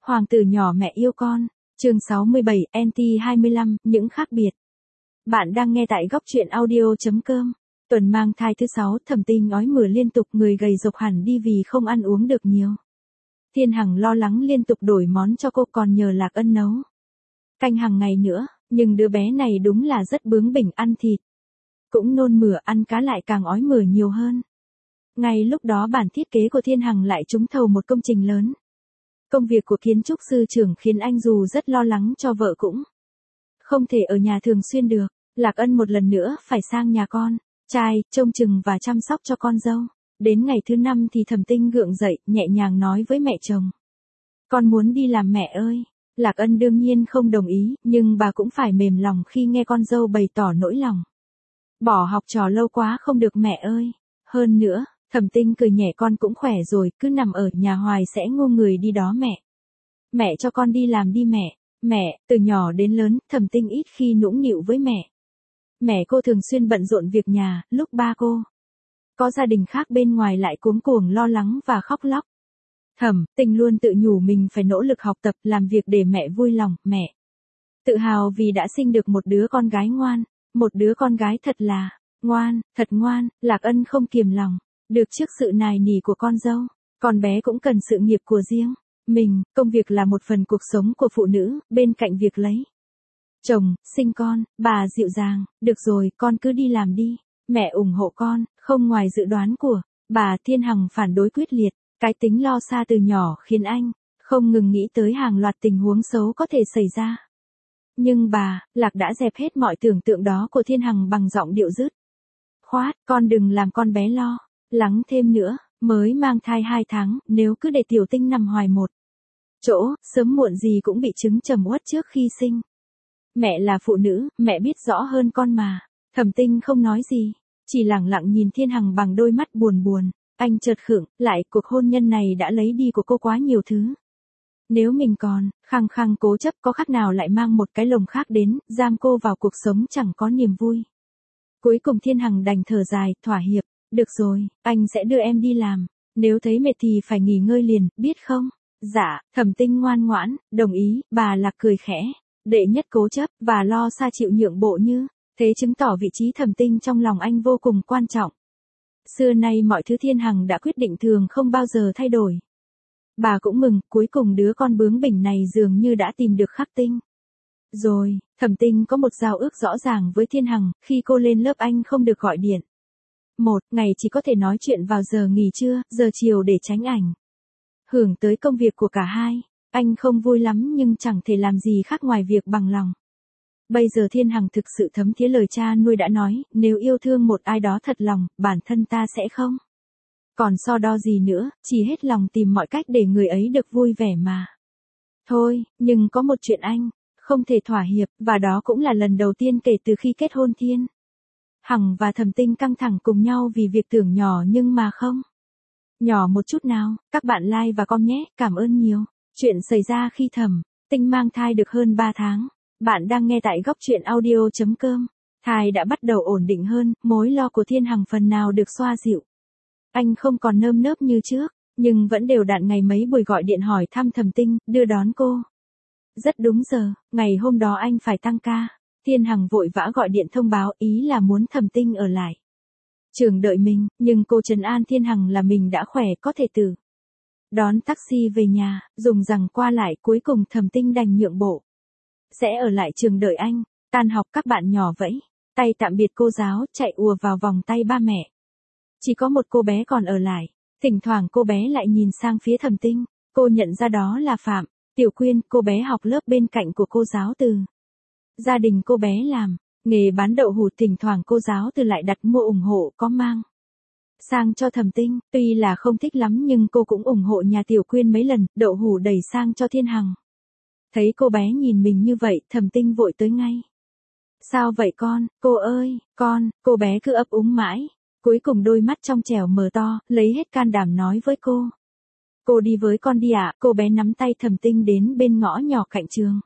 Hoàng tử nhỏ mẹ yêu con. Chương 67, NT25, những khác biệt. Bạn đang nghe tại góc truyện audio.com. Tuần mang thai thứ 6, Thẩm Tinh ói mửa liên tục, người gầy rộc hẳn đi vì không ăn uống được nhiều. Thiên Hằng lo lắng liên tục đổi món cho cô, còn nhờ Lạc Ân nấu canh hàng ngày nữa, nhưng đứa bé này đúng là rất bướng bỉnh, ăn thịt cũng nôn mửa, ăn cá lại càng ói mửa nhiều hơn. Ngay lúc đó bản thiết kế của Thiên Hằng lại trúng thầu một công trình lớn. Công việc của kiến trúc sư trưởng khiến anh dù rất lo lắng cho vợ cũng không thể ở nhà thường xuyên được. Lạc Ân một lần nữa phải sang nhà con trai, trông chừng và chăm sóc cho con dâu. Đến ngày thứ 5 thì Thẩm Tinh gượng dậy, nhẹ nhàng nói với mẹ chồng. Con muốn đi làm mẹ ơi. Lạc Ân đương nhiên không đồng ý, nhưng bà cũng phải mềm lòng khi nghe con dâu bày tỏ nỗi lòng. Bỏ học trò lâu quá không được mẹ ơi. Hơn nữa, Thẩm Tinh cười nhẹ, con cũng khỏe rồi, cứ nằm ở nhà hoài sẽ ngu người đi đó mẹ. Mẹ cho con đi làm đi mẹ. Mẹ, từ nhỏ đến lớn, Thẩm Tinh ít khi nũng nịu với mẹ. Mẹ cô thường xuyên bận rộn việc nhà, lúc ba cô có gia đình khác bên ngoài lại cuống cuồng lo lắng và khóc lóc. Thẩm Tinh luôn tự nhủ mình phải nỗ lực học tập, làm việc để mẹ vui lòng. Mẹ tự hào vì đã sinh được một đứa con gái ngoan, một đứa con gái thật là ngoan, thật ngoan. Lạc Ân không kiềm lòng được trước sự nài nỉ của con dâu. Con bé cũng cần sự nghiệp của riêng mình, công việc là một phần cuộc sống của phụ nữ, bên cạnh việc lấy chồng, sinh con. Bà dịu dàng, được rồi, con cứ đi làm đi, mẹ ủng hộ con. Không ngoài dự đoán của bà, Thiên Hằng phản đối quyết liệt. Cái tính lo xa từ nhỏ khiến anh không ngừng nghĩ tới hàng loạt tình huống xấu có thể xảy ra. Nhưng bà, Lạc đã dẹp hết mọi tưởng tượng đó của Thiên Hằng bằng giọng điệu dứt khoát, con đừng làm con bé lo lắng thêm nữa, mới mang thai 2 tháng, nếu cứ để Tiểu Tinh nằm hoài một chỗ, sớm muộn gì cũng bị chứng trầm uất trước khi sinh. Mẹ là phụ nữ, mẹ biết rõ hơn con mà. Thẩm Tinh không nói gì, chỉ lẳng lặng nhìn Thiên Hằng bằng đôi mắt buồn buồn. Anh chợt khựng lại, cuộc hôn nhân này đã lấy đi của cô quá nhiều thứ. Nếu mình còn khăng khăng cố chấp, có khác nào lại mang một cái lồng khác đến, giam cô vào cuộc sống chẳng có niềm vui. Cuối cùng Thiên Hằng đành thở dài, thỏa hiệp. Được rồi, anh sẽ đưa em đi làm. Nếu thấy mệt thì phải nghỉ ngơi liền, biết không? Dạ, Thẩm Tinh ngoan ngoãn, đồng ý. Bà Lạc cười khẽ. Đệ nhất cố chấp, và lo xa chịu nhượng bộ như thế chứng tỏ vị trí Thẩm Tinh trong lòng anh vô cùng quan trọng. Xưa nay mọi thứ Thiên Hằng đã quyết định thường không bao giờ thay đổi. Bà cũng mừng, cuối cùng đứa con bướng bỉnh này dường như đã tìm được Khắc Tinh. Rồi, Thẩm Tinh có một giao ước rõ ràng với Thiên Hằng, khi cô lên lớp anh không được gọi điện. Một ngày chỉ có thể nói chuyện vào giờ nghỉ trưa, giờ chiều để tránh ảnh hưởng tới công việc của cả hai. Anh không vui lắm nhưng chẳng thể làm gì khác ngoài việc bằng lòng. Bây giờ Thiên Hằng thực sự thấm thía lời cha nuôi đã nói, nếu yêu thương một ai đó thật lòng, bản thân ta sẽ không còn so đo gì nữa, chỉ hết lòng tìm mọi cách để người ấy được vui vẻ mà. Thôi, nhưng có một chuyện anh không thể thỏa hiệp, và đó cũng là lần đầu tiên kể từ khi kết hôn Thiên Hằng và Thẩm Tinh căng thẳng cùng nhau vì việc tưởng nhỏ nhưng mà không nhỏ một chút nào. Các bạn like và comment nhé, cảm ơn nhiều. Chuyện xảy ra khi Thẩm Tinh mang thai được hơn 3 tháng. Bạn đang nghe tại góc truyện audio.com. Thai đã bắt đầu ổn định hơn, mối lo của Thiên Hằng phần nào được xoa dịu. Anh không còn nơm nớp như trước, nhưng vẫn đều đặn ngày mấy buổi gọi điện hỏi thăm Thẩm Tinh, đưa đón cô. Rất đúng giờ, ngày hôm đó anh phải tăng ca. Thiên Hằng vội vã gọi điện thông báo, ý là muốn Thẩm Tinh ở lại trường đợi mình, nhưng cô trấn an Thiên Hằng là mình đã khỏe, có thể tự đón taxi về nhà. Dùng rằng qua lại, cuối cùng Thẩm Tinh đành nhượng bộ, sẽ ở lại trường đợi anh. Tan học các bạn nhỏ vẫy tay tạm biệt cô giáo, chạy ùa vào vòng tay ba mẹ. Chỉ có một cô bé còn ở lại. Thỉnh thoảng cô bé lại nhìn sang phía Thẩm Tinh. Cô nhận ra đó là Phạm Tiểu Quyên, cô bé học lớp bên cạnh của cô giáo Từ. Gia đình cô bé làm nghề bán đậu hũ, thỉnh thoảng cô giáo Từ lại đặt mua ủng hộ, có mang sang cho Thẩm Tinh. Tuy là không thích lắm nhưng cô cũng ủng hộ nhà Tiểu Quyên mấy lần, đậu hũ đẩy sang cho Thiên Hằng. Thấy cô bé nhìn mình như vậy, Thẩm Tinh vội tới ngay. Sao vậy con, cô ơi, con, cô bé cứ ấp úng mãi. Cuối cùng đôi mắt trong trẻo mở to, lấy hết can đảm nói với cô. Cô đi với con đi ạ. Cô bé nắm tay Thẩm Tinh đến bên ngõ nhỏ cạnh trường.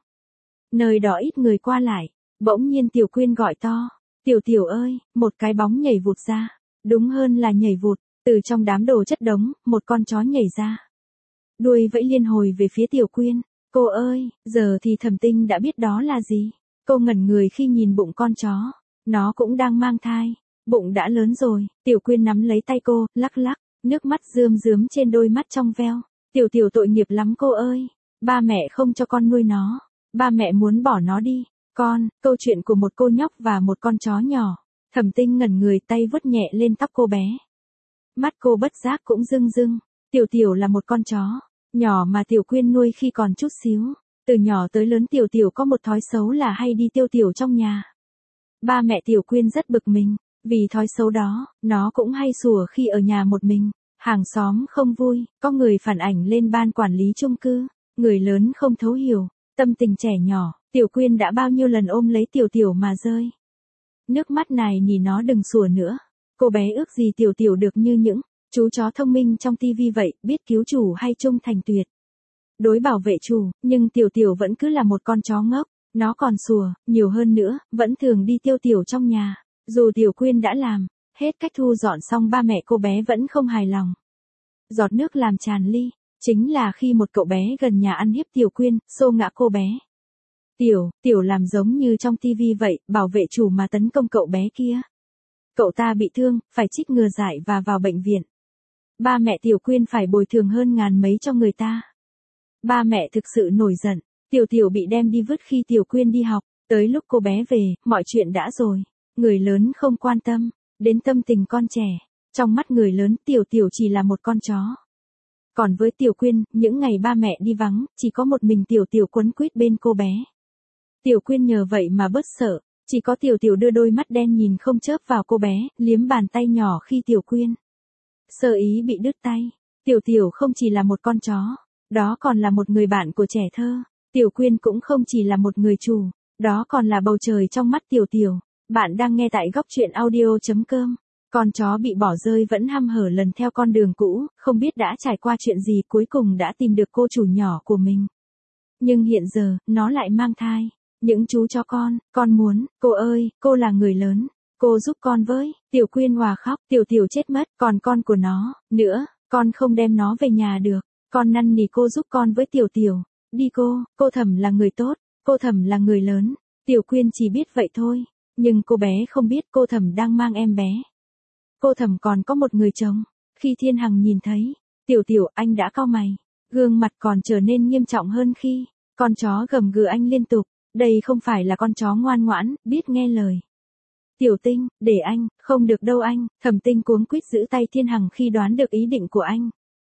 Nơi đó ít người qua lại. Bỗng nhiên Tiểu Quyên gọi to. Tiểu Tiểu ơi, một cái bóng nhảy vụt ra. Đúng hơn là nhảy vụt, từ trong đám đồ chất đống, một con chó nhảy ra. đuôi vẫy liên hồi về phía Tiểu Quyên. Cô ơi, giờ thì Thẩm Tinh đã biết đó là gì. Cô ngẩn người khi nhìn bụng con chó. Nó cũng đang mang thai. Bụng đã lớn rồi. Tiểu Quyên nắm lấy tay cô, lắc lắc. Nước mắt rơm rớm trên đôi mắt trong veo. Tiểu Tiểu tội nghiệp lắm cô ơi. Ba mẹ không cho con nuôi nó. Ba mẹ muốn bỏ nó đi. Con, câu chuyện của một cô nhóc và một con chó nhỏ. Thẩm Tinh ngẩn người, tay vuốt nhẹ lên tóc cô bé. Mắt cô bất giác cũng rưng rưng. Tiểu Tiểu là một con chó nhỏ mà Tiểu Quyên nuôi khi còn chút xíu. Từ nhỏ tới lớn Tiểu Tiểu có một thói xấu là hay đi tiêu tiểu trong nhà. Ba mẹ Tiểu Quyên rất bực mình. Vì thói xấu đó, nó cũng hay sủa khi ở nhà một mình. Hàng xóm không vui, có người phản ảnh lên ban quản lý chung cư. Người lớn không thấu hiểu, tâm tình trẻ nhỏ, Tiểu Quyên đã bao nhiêu lần ôm lấy Tiểu Tiểu mà rơi. Nước mắt này nhìn nó đừng sủa nữa. Cô bé ước gì Tiểu Tiểu được như những chú chó thông minh trong tivi vậy, biết cứu chủ hay trung thành tuyệt đối bảo vệ chủ, nhưng Tiểu Tiểu vẫn cứ là một con chó ngốc. Nó còn sủa, nhiều hơn nữa, vẫn thường đi tiêu tiểu trong nhà. Dù Tiểu Quyên đã làm hết cách thu dọn xong, ba mẹ cô bé vẫn không hài lòng. Giọt nước làm tràn ly, chính là khi một cậu bé gần nhà ăn hiếp Tiểu Quyên, xô ngã cô bé. Tiểu làm giống như trong tivi vậy, bảo vệ chủ mà tấn công cậu bé kia. Cậu ta bị thương, phải trích ngừa dại và vào bệnh viện. Ba mẹ Tiểu Quyên phải bồi thường hơn ngàn mấy cho người ta. Ba mẹ thực sự nổi giận. Tiểu bị đem đi vứt khi Tiểu Quyên đi học. Tới lúc cô bé về, mọi chuyện đã rồi. Người lớn không quan tâm đến tâm tình con trẻ. Trong mắt người lớn, Tiểu chỉ là một con chó. Còn với Tiểu Quyên, những ngày ba mẹ đi vắng, chỉ có một mình Tiểu quấn quýt bên cô bé. Tiểu Quyên nhờ vậy mà bớt sợ. Chỉ có Tiểu đưa đôi mắt đen nhìn không chớp vào cô bé, liếm bàn tay nhỏ khi Tiểu Quyên sơ ý bị đứt tay. Tiểu không chỉ là một con chó, đó còn là một người bạn của trẻ thơ. Tiểu Quyên cũng không chỉ là một người chủ, đó còn là bầu trời trong mắt Tiểu. Bạn đang nghe tại góc truyện audio.com. Con chó bị bỏ rơi vẫn hăm hở lần theo con đường cũ, không biết đã trải qua chuyện gì, cuối cùng đã tìm được cô chủ nhỏ của mình. Nhưng hiện giờ, nó lại mang thai. Những chú chó con muốn, cô ơi, cô là người lớn, cô giúp con với. Tiểu Quyên òa khóc, Tiểu chết mất, còn con của nó, nữa, con không đem nó về nhà được. Con năn nỉ cô giúp con với Tiểu. Đi cô Thẩm là người tốt, cô Thẩm là người lớn. Tiểu Quyên chỉ biết vậy thôi, nhưng cô bé không biết cô Thẩm đang mang em bé. Cô Thẩm còn có một người chồng. Khi Thiên Hằng nhìn thấy Tiểu, anh đã cau mày, gương mặt còn trở nên nghiêm trọng hơn khi con chó gầm gừ anh liên tục. Đây không phải là con chó ngoan ngoãn, biết nghe lời. Tiểu Tinh, để anh, không được đâu anh. Thẩm Tinh cuống quýt giữ tay Thiên Hằng khi đoán được ý định của anh.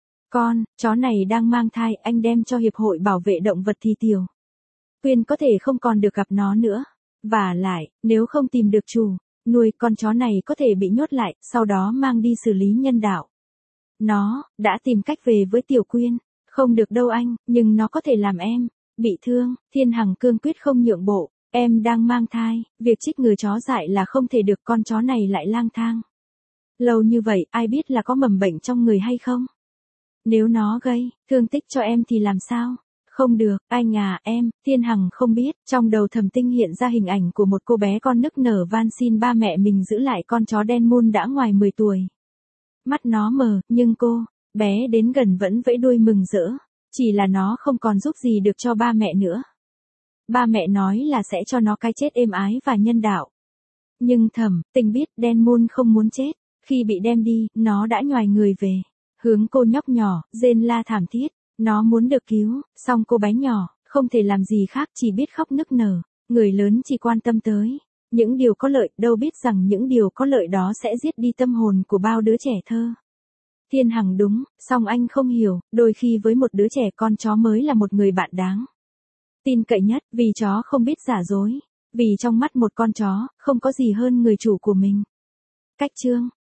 Chó này đang mang thai, anh đem cho Hiệp hội Bảo vệ Động vật thì Tiểu Quyên có thể không còn được gặp nó nữa. Và lại, nếu không tìm được chủ nuôi, con chó này có thể bị nhốt lại, sau đó mang đi xử lý nhân đạo. Nó đã tìm cách về với Tiểu Quyên. Không được đâu anh, nhưng nó có thể làm em bị thương. Thiên Hằng cương quyết không nhượng bộ. Em đang mang thai, việc trích ngừa chó dại là không thể được, con chó này lại lang thang lâu như vậy, ai biết là có mầm bệnh trong người hay không. Nếu nó gây thương tích cho em thì làm sao? Không được, anh à, em. Thiên Hằng không biết. Trong đầu Thẩm Tinh hiện ra hình ảnh của một cô bé con nức nở van xin ba mẹ mình giữ lại con chó đen mun đã ngoài 10 tuổi. Mắt nó mờ, nhưng cô bé đến gần vẫn vẫy đuôi mừng rỡ. Chỉ là nó không còn giúp gì được cho ba mẹ nữa. Ba mẹ nói là sẽ cho nó cái chết êm ái và nhân đạo. Nhưng Thẩm Tinh biết đen mun không muốn chết. Khi bị đem đi, nó đã nhoài người về hướng cô nhóc nhỏ, rên la thảm thiết. Nó muốn được cứu, song cô bé nhỏ không thể làm gì khác, chỉ biết khóc nức nở. Người lớn chỉ quan tâm tới những điều có lợi, đâu biết rằng những điều có lợi đó sẽ giết đi tâm hồn của bao đứa trẻ thơ. Thiên Hằng đúng, song anh không hiểu, đôi khi với một đứa trẻ, con chó mới là một người bạn đáng tin cậy nhất, vì chó không biết giả dối. Vì trong mắt một con chó, không có gì hơn người chủ của mình. Cách chương